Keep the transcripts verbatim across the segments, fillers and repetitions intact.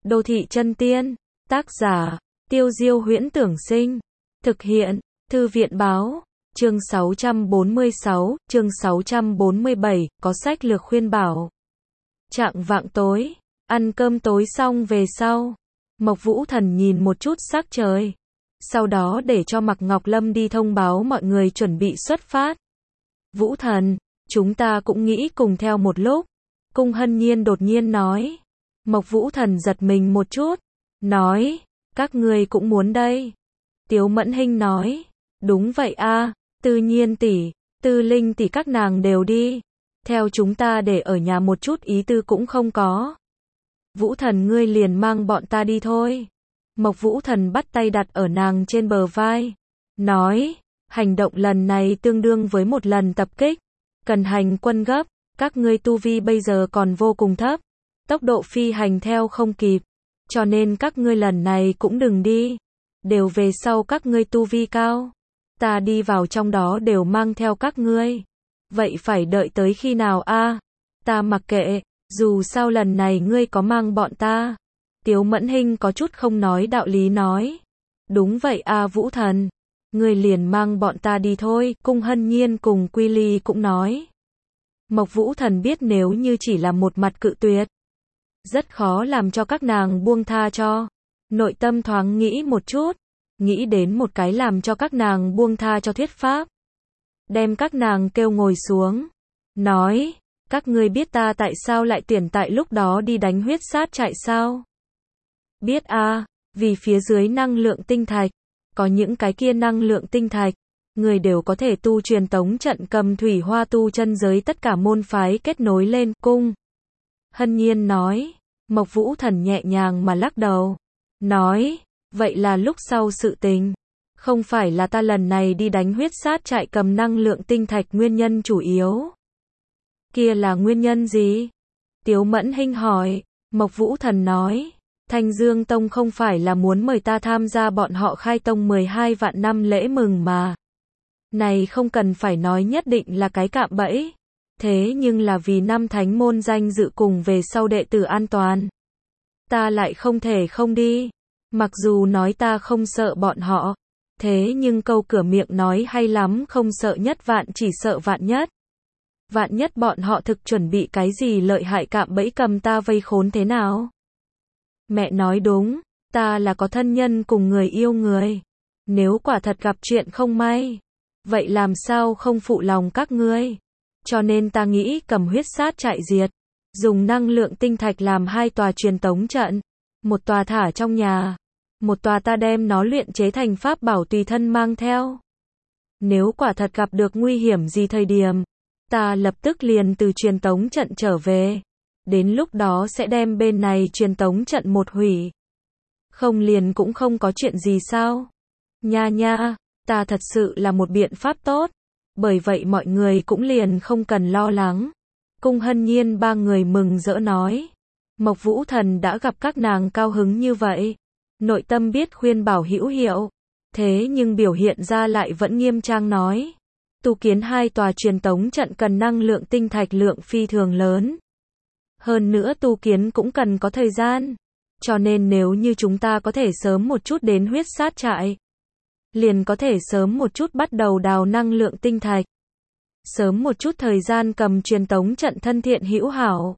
Đô thị chân tiên, tác giả, Tiêu Diêu Huyễn Tưởng Sinh, thực hiện, Thư viện báo, chương sáu trăm bốn mươi sáu, chương sáu trăm bốn mươi bảy, có sách lược khuyên bảo. Chạng vạng tối, ăn cơm tối xong về sau, Mộc Vũ Thần nhìn một chút sắc trời, sau đó để cho Mạc Ngọc Lâm đi thông báo mọi người chuẩn bị xuất phát. Vũ Thần, chúng ta cũng nghĩ cùng theo một lúc, Cung Hân Nhiên đột nhiên nói. Mộc Vũ Thần giật mình một chút, nói, các ngươi cũng muốn đây. Tiếu Mẫn Hinh nói, đúng vậy a, Tư Nhiên tỷ, Tư Linh tỷ các nàng đều đi, theo chúng ta để ở nhà một chút ý tư cũng không có. Vũ Thần ngươi liền mang bọn ta đi thôi. Mộc Vũ Thần bắt tay đặt ở nàng trên bờ vai, nói, hành động lần này tương đương với một lần tập kích, cần hành quân gấp, các ngươi tu vi bây giờ còn vô cùng thấp, tốc độ phi hành theo không kịp, cho nên các ngươi lần này cũng đừng đi, đều về sau các ngươi tu vi cao, ta đi vào trong đó đều mang theo các ngươi. Vậy phải đợi tới khi nào a? Ta mặc kệ, dù sao lần này ngươi có mang bọn ta. Tiếu Mẫn Hinh có chút không nói đạo lý nói. Đúng vậy a Vũ Thần, ngươi liền mang bọn ta đi thôi, Cung Hân Nhiên cùng Quy Ly cũng nói. Mộc Vũ Thần biết nếu như chỉ là một mặt cự tuyệt, rất khó làm cho các nàng buông tha cho. Nội tâm thoáng nghĩ một chút, nghĩ đến một cái làm cho các nàng buông tha cho thuyết pháp. Đem các nàng kêu ngồi xuống, nói, các ngươi biết ta tại sao lại tuyển tại lúc đó đi đánh huyết sát trại sao? Biết a, vì phía dưới năng lượng tinh thạch, có những cái kia năng lượng tinh thạch, người đều có thể tu truyền tống trận cầm thủy hoa tu chân giới tất cả môn phái kết nối lên. Cung Hân Nhiên nói. Mộc Vũ Thần nhẹ nhàng mà lắc đầu, nói, vậy là lúc sau sự tình, không phải là ta lần này đi đánh huyết sát trại cầm năng lượng tinh thạch nguyên nhân chủ yếu. Kia là nguyên nhân gì? Tiếu Mẫn Hinh hỏi. Mộc Vũ Thần nói, Thanh Dương Tông không phải là muốn mời ta tham gia bọn họ khai tông mười hai vạn năm lễ mừng mà. Này không cần phải nói nhất định là cái cạm bẫy. Thế nhưng là vì năm thánh môn danh dự cùng về sau đệ tử an toàn, ta lại không thể không đi. Mặc dù nói ta không sợ bọn họ, thế nhưng câu cửa miệng nói hay lắm, không sợ nhất vạn chỉ sợ vạn nhất. Vạn nhất bọn họ thực chuẩn bị cái gì lợi hại cạm bẫy cầm ta vây khốn thế nào? Mẹ nói đúng, ta là có thân nhân cùng người yêu người. Nếu quả thật gặp chuyện không may, vậy làm sao không phụ lòng các ngươi? Cho nên ta nghĩ cầm huyết sát trại diệt, dùng năng lượng tinh thạch làm hai tòa truyền tống trận, một tòa thả trong nhà, một tòa ta đem nó luyện chế thành pháp bảo tùy thân mang theo. Nếu quả thật gặp được nguy hiểm gì thời điểm, ta lập tức liền từ truyền tống trận trở về, đến lúc đó sẽ đem bên này truyền tống trận một hủy. Không liền cũng không có chuyện gì sao? Nha nha, ta thật sự là một biện pháp tốt. Bởi vậy mọi người cũng liền không cần lo lắng. Cung Hân Nhiên ba người mừng rỡ nói. Mộc Vũ Thần đã gặp các nàng cao hứng như vậy, nội tâm biết khuyên bảo hữu hiệu, thế nhưng biểu hiện ra lại vẫn nghiêm trang nói. Tu kiến hai tòa truyền tống trận cần năng lượng tinh thạch lượng phi thường lớn. Hơn nữa tu kiến cũng cần có thời gian. Cho nên nếu như chúng ta có thể sớm một chút đến huyết sát trại, liền có thể sớm một chút bắt đầu đào năng lượng tinh thạch. Sớm một chút thời gian cầm truyền tống trận thân thiện hữu hảo.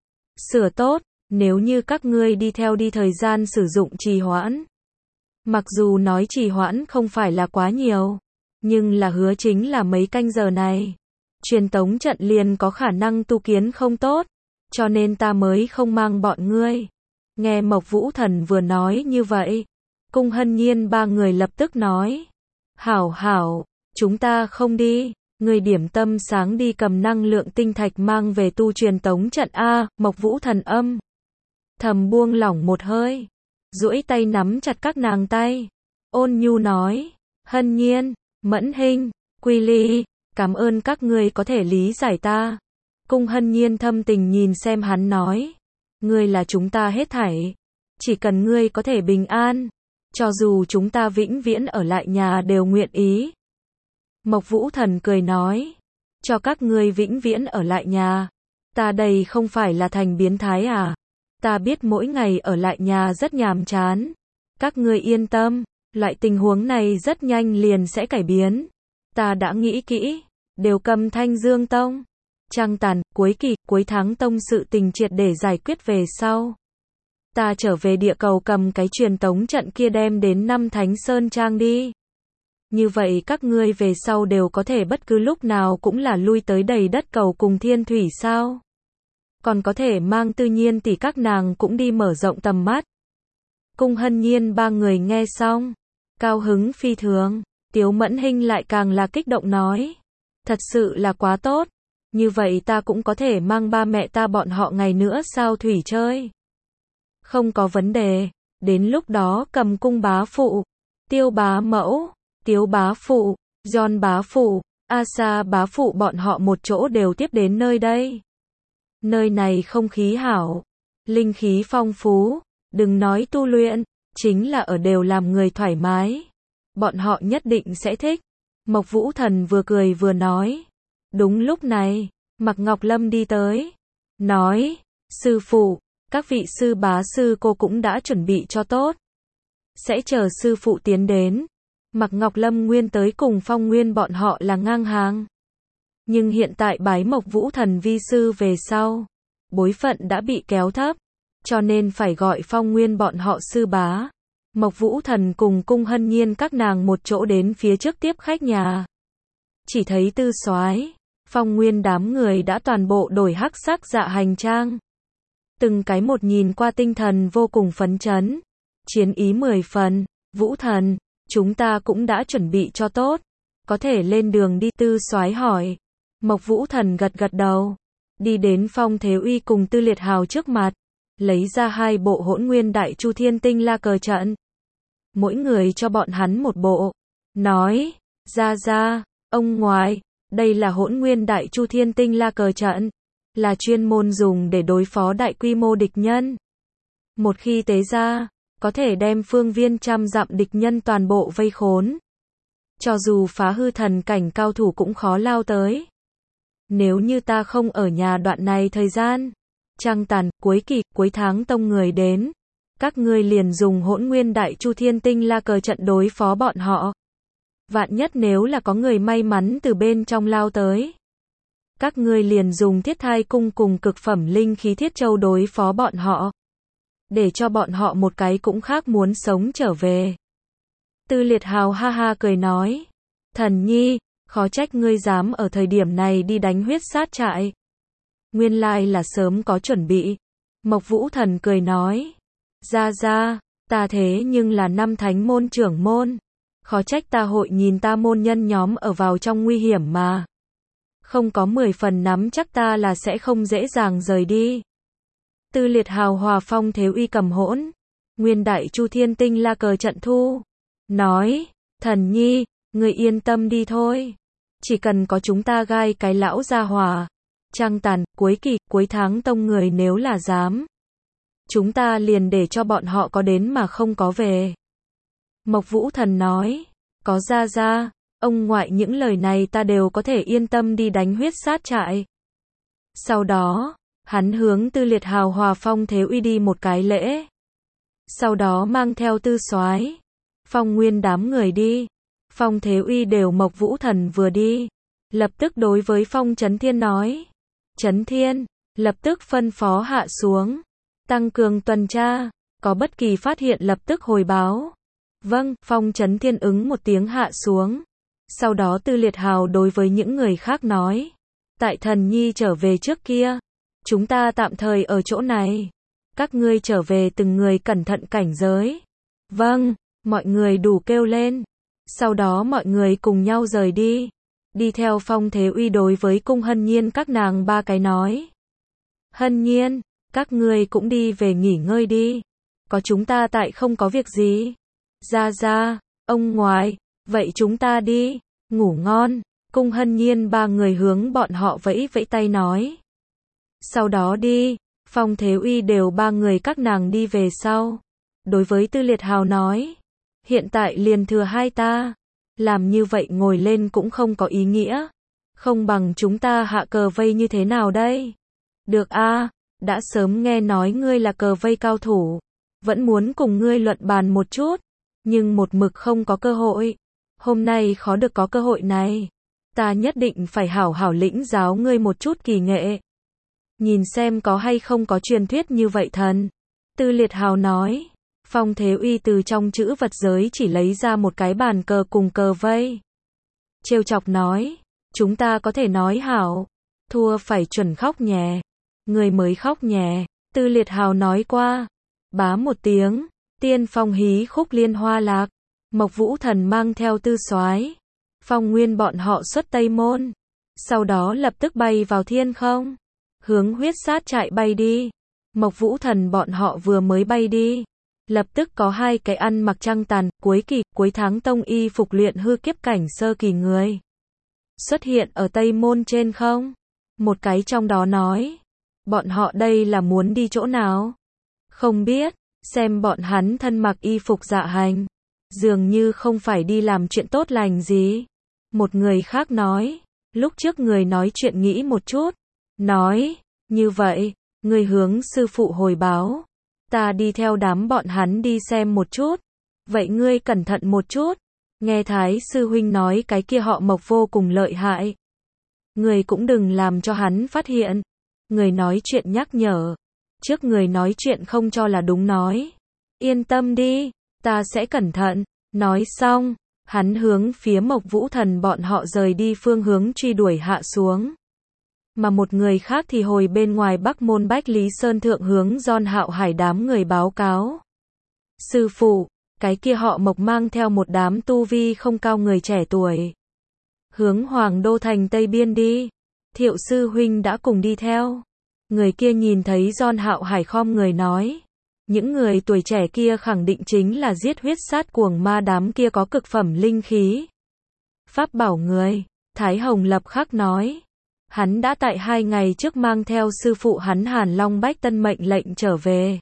Sửa tốt, nếu như các ngươi đi theo đi thời gian sử dụng trì hoãn. Mặc dù nói trì hoãn không phải là quá nhiều, nhưng là hứa chính là mấy canh giờ này. Truyền tống trận liền có khả năng tu kiến không tốt, cho nên ta mới không mang bọn ngươi. Nghe Mộc Vũ Thần vừa nói như vậy, Cung Hân Nhiên ba người lập tức nói, hảo hảo, chúng ta không đi, người điểm tâm sáng đi cầm năng lượng tinh thạch mang về tu truyền tống trận a. Mộc Vũ Thần âm thầm buông lỏng một hơi, duỗi tay nắm chặt các nàng tay, ôn nhu nói, Hân Nhiên, Mẫn Hinh, Quy Ly, cảm ơn các ngươi có thể lý giải ta. Cung Hân Nhiên thâm tình nhìn xem hắn nói, ngươi là chúng ta hết thảy, chỉ cần ngươi có thể bình an, cho dù chúng ta vĩnh viễn ở lại nhà đều nguyện ý. Mộc Vũ Thần cười nói, cho các ngươi vĩnh viễn ở lại nhà, ta đây không phải là thành biến thái à? Ta biết mỗi ngày ở lại nhà rất nhàm chán. Các ngươi yên tâm, loại tình huống này rất nhanh liền sẽ cải biến. Ta đã nghĩ kỹ, đều cầm Thanh Dương Tông. Trăng tàn, cuối kỳ, cuối tháng tông sự tình triệt để giải quyết về sau. Ta trở về địa cầu cầm cái truyền tống trận kia đem đến năm Thánh Sơn Trang đi. Như vậy các ngươi về sau đều có thể bất cứ lúc nào cũng là lui tới đầy đất cầu cùng thiên thủy sao. Còn có thể mang Tư Nhiên tỷ các nàng cũng đi mở rộng tầm mắt. Cung Hân Nhiên ba người nghe xong, cao hứng phi thường. Tiếu Mẫn Hinh lại càng là kích động nói. Thật sự là quá tốt. Như vậy ta cũng có thể mang ba mẹ ta bọn họ ngày nữa sao thủy chơi. Không có vấn đề. Đến lúc đó cầm cung bá phụ, Tiêu bá mẫu, Tiếu bá phụ, John bá phụ, Asa bá phụ bọn họ một chỗ đều tiếp đến nơi đây. Nơi này không khí hảo, linh khí phong phú, đừng nói tu luyện, chính là ở đều làm người thoải mái. Bọn họ nhất định sẽ thích. Mộc Vũ Thần vừa cười vừa nói. Đúng lúc này, Mạc Ngọc Lâm đi tới. Nói, sư phụ, các vị sư bá sư cô cũng đã chuẩn bị cho tốt. Sẽ chờ sư phụ tiến đến. Mạc Ngọc Lâm nguyên tới cùng Phong Nguyên bọn họ là ngang hàng. Nhưng hiện tại bái Mộc Vũ Thần vi sư về sau. Bối phận đã bị kéo thấp. Cho nên phải gọi Phong Nguyên bọn họ sư bá. Mộc Vũ Thần cùng Cung Hân Nhiên các nàng một chỗ đến phía trước tiếp khách nhà. Chỉ thấy Tư Soái, Phong Nguyên đám người đã toàn bộ đổi hắc sắc dạ hành trang. Từng cái một nhìn qua tinh thần vô cùng phấn chấn. Chiến ý mười phần. Vũ Thần, chúng ta cũng đã chuẩn bị cho tốt. Có thể lên đường đi. Tư Soái hỏi. Mộc Vũ Thần gật gật đầu. Đi đến Phong Thế Uy cùng Tư Liệt Hào trước mặt. Lấy ra hai bộ Hỗn Nguyên Đại Chu Thiên Tinh La Cờ Trận. Mỗi người cho bọn hắn một bộ. Nói, ra ra, ông ngoại, đây là Hỗn Nguyên Đại Chu Thiên Tinh La Cờ Trận. Là chuyên môn dùng để đối phó đại quy mô địch nhân. Một khi tế ra, có thể đem phương viên trăm dặm địch nhân toàn bộ vây khốn. Cho dù phá hư thần cảnh cao thủ cũng khó lao tới. Nếu như ta không ở nhà đoạn này thời gian, trăng tàn, cuối kỳ, cuối tháng tông người đến. Các ngươi liền dùng Hỗn Nguyên Đại Chu Thiên Tinh La Cờ Trận đối phó bọn họ. Vạn nhất nếu là có người may mắn từ bên trong lao tới. Các ngươi liền dùng Thiết Thai Cung cùng cực phẩm linh khí Thiết Châu đối phó bọn họ. Để cho bọn họ một cái cũng khác muốn sống trở về. Tư Liệt Hào ha ha cười nói. Thần nhi, khó trách ngươi dám ở thời điểm này đi đánh huyết sát trại. Nguyên lai là sớm có chuẩn bị. Mộc Vũ Thần cười nói. Ra ra, ta thế nhưng là năm thánh môn trưởng môn. Khó trách ta hội nhìn ta môn nhân nhóm ở vào trong nguy hiểm mà. Không có mười phần nắm chắc ta là sẽ không dễ dàng rời đi. Tư Liệt Hào hòa Phong Thế Uy cầm Hỗn Nguyên Đại Chu Thiên Tinh La Cờ Trận thu. Nói, thần nhi, người yên tâm đi thôi. Chỉ cần có chúng ta gai cái lão gia hỏa. Trăng tàn, cuối kỳ, cuối tháng tông người nếu là dám. Chúng ta liền để cho bọn họ có đến mà không có về. Mộc Vũ Thần nói, có ra ra, ông ngoại những lời này ta đều có thể yên tâm đi đánh huyết sát trại. Sau đó, hắn hướng Tư Liệt Hào hòa Phong Thế Uy đi một cái lễ. Sau đó mang theo Tư Soái, Phong Nguyên đám người đi. Phong Thế Uy đều Mộc Vũ Thần vừa đi. Lập tức đối với Phong Chấn Thiên nói. Chấn Thiên, lập tức phân phó hạ xuống. Tăng cường tuần tra, có bất kỳ phát hiện lập tức hồi báo. Vâng, Phong Chấn Thiên ứng một tiếng hạ xuống. Sau đó Tư Liệt Hào đối với những người khác nói. Tại thần nhi trở về trước kia. Chúng ta tạm thời ở chỗ này. Các ngươi trở về từng người cẩn thận cảnh giới. Vâng, mọi người đủ kêu lên. Sau đó mọi người cùng nhau rời đi. Đi theo Phong Thế Uy đối với Cung Hân Nhiên các nàng ba cái nói. Hân Nhiên, các ngươi cũng đi về nghỉ ngơi đi. Có chúng ta tại không có việc gì. Ra ra, ông ngoại, vậy chúng ta đi, ngủ ngon. Cung Hân Nhiên ba người hướng bọn họ vẫy vẫy tay nói. Sau đó đi, Phong Thế Uy đều ba người các nàng đi về sau. Đối với Tư Liệt Hào nói. Hiện tại liền thừa hai ta. Làm như vậy ngồi lên cũng không có ý nghĩa. Không bằng chúng ta hạ cờ vây như thế nào đây? Được a, đã sớm nghe nói ngươi là cờ vây cao thủ, vẫn muốn cùng ngươi luận bàn một chút, nhưng một mực không có cơ hội. Hôm nay khó được có cơ hội này, ta nhất định phải hảo hảo lĩnh giáo ngươi một chút kỳ nghệ. Nhìn xem có hay không có truyền thuyết như vậy thần. Tư Liệt Hào nói. Phong Thế Uy từ trong chữ vật giới chỉ lấy ra một cái bàn cờ cùng cờ vây. Trêu chọc nói, chúng ta có thể nói hảo, thua phải chuẩn khóc nhè. Người mới khóc nhè, Tư Liệt Hào nói qua. Bá một tiếng, tiên phong hí khúc liên hoa lạc, Mộc Vũ Thần mang theo Tư Soái, Phong Nguyên bọn họ xuất Tây Môn, sau đó lập tức bay vào thiên không, hướng huyết sát trại bay đi. Mộc Vũ Thần bọn họ vừa mới bay đi, lập tức có hai cái ăn mặc trăng tàn, cuối kỳ, cuối tháng tông y phục luyện hư kiếp cảnh sơ kỳ người xuất hiện ở Tây Môn trên không. Một cái trong đó nói, bọn họ đây là muốn đi chỗ nào? Không biết, xem bọn hắn thân mặc y phục dạ hành, dường như không phải đi làm chuyện tốt lành gì. Một người khác nói, lúc trước người nói chuyện nghĩ một chút, nói, như vậy, người hướng sư phụ hồi báo, ta đi theo đám bọn hắn đi xem một chút, vậy ngươi cẩn thận một chút, nghe Thái sư huynh nói cái kia họ Mộc vô cùng lợi hại, người cũng đừng làm cho hắn phát hiện. Người nói chuyện nhắc nhở, trước người nói chuyện không cho là đúng nói, yên tâm đi, ta sẽ cẩn thận. Nói xong, hắn hướng phía Mộc Vũ Thần bọn họ rời đi phương hướng truy đuổi hạ xuống. Mà một người khác thì hồi bên ngoài Bắc Môn Bách Lý Sơn thượng hướng Gion Hạo Hải đám người báo cáo. Sư phụ, cái kia họ Mộc mang theo một đám tu vi không cao người trẻ tuổi, hướng Hoàng Đô thành Tây Biên đi. Thiệu sư huynh đã cùng đi theo. Người kia nhìn thấy Gion Hạo Hải khom người nói, những người tuổi trẻ kia khẳng định chính là giết huyết sát cuồng ma đám kia có cực phẩm linh khí pháp bảo người. Thái Hồng lập khắc nói, hắn đã tại hai ngày trước mang theo sư phụ hắn Hàn Long Bách Tân mệnh lệnh trở về,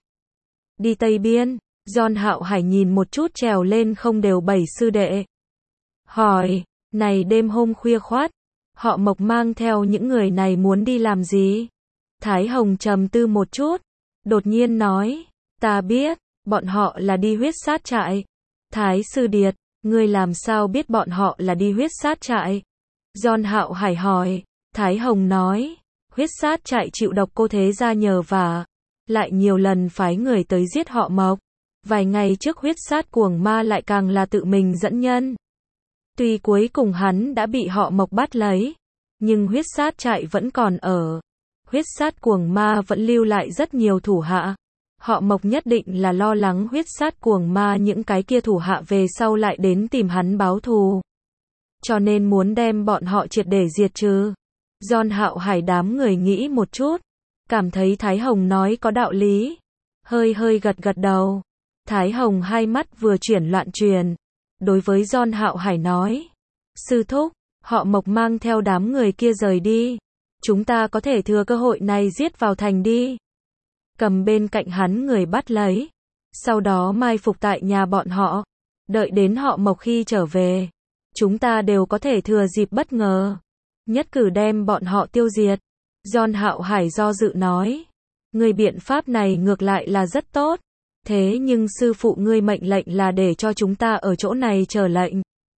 đi Tây Biên. Gion Hạo Hải nhìn một chút trèo lên không đều bảy sư đệ, hỏi, này đêm hôm khuya khoát, họ Mộc mang theo những người này muốn đi làm gì? Thái Hồng trầm tư một chút, đột nhiên nói, ta biết, bọn họ là đi huyết sát trại. Thái sư điệt, ngươi làm sao biết bọn họ là đi huyết sát trại? Gion Hạo Hải hỏi. Thái Hồng nói, huyết sát trại chịu độc cô thế gia nhờ vả, lại nhiều lần phái người tới giết họ Mộc. Vài ngày trước huyết sát cuồng ma lại càng là tự mình dẫn nhân. Tuy cuối cùng hắn đã bị họ Mộc bắt lấy, nhưng huyết sát trại vẫn còn ở. Huyết sát cuồng ma vẫn lưu lại rất nhiều thủ hạ. Họ Mộc nhất định là lo lắng huyết sát cuồng ma những cái kia thủ hạ về sau lại đến tìm hắn báo thù, cho nên muốn đem bọn họ triệt để diệt trừ. Gion Hạo Hải đám người nghĩ một chút, cảm thấy Thái Hồng nói có đạo lý, hơi hơi gật gật đầu. Thái Hồng hai mắt vừa chuyển loạn truyền, đối với Gion Hạo Hải nói, sư thúc, họ Mộc mang theo đám người kia rời đi, chúng ta có thể thừa cơ hội này giết vào thành đi, cầm bên cạnh hắn người bắt lấy, sau đó mai phục tại nhà bọn họ, đợi đến họ Mộc khi trở về, chúng ta đều có thể thừa dịp bất ngờ, nhất cử đem bọn họ tiêu diệt. Gion Hạo Hải do dự nói, người biện pháp này ngược lại là rất tốt, thế nhưng sư phụ ngươi mệnh lệnh là để cho chúng ta ở chỗ này chờ lệnh,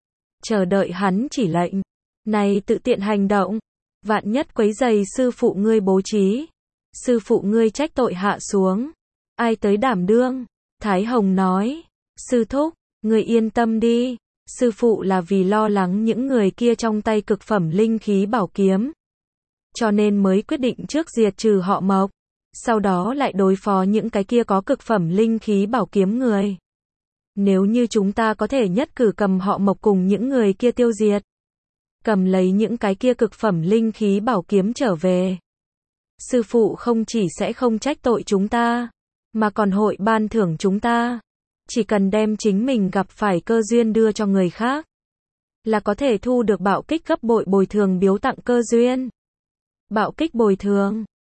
chờ đợi hắn chỉ lệnh, này tự tiện hành động, vạn nhất quấy rầy sư phụ ngươi bố trí, sư phụ ngươi trách tội hạ xuống, ai tới đảm đương? Thái Hồng nói, sư thúc, ngươi yên tâm đi, sư phụ là vì lo lắng những người kia trong tay cực phẩm linh khí bảo kiếm, cho nên mới quyết định trước diệt trừ họ Mộc, sau đó lại đối phó những cái kia có cực phẩm linh khí bảo kiếm người. Nếu như chúng ta có thể nhất cử cầm họ Mộc cùng những người kia tiêu diệt, cầm lấy những cái kia cực phẩm linh khí bảo kiếm trở về, sư phụ không chỉ sẽ không trách tội chúng ta, mà còn hội ban thưởng chúng ta. Chỉ cần đem chính mình gặp phải cơ duyên đưa cho người khác, là có thể thu được bạo kích gấp bội bồi thường biếu tặng cơ duyên. Bạo kích bồi thường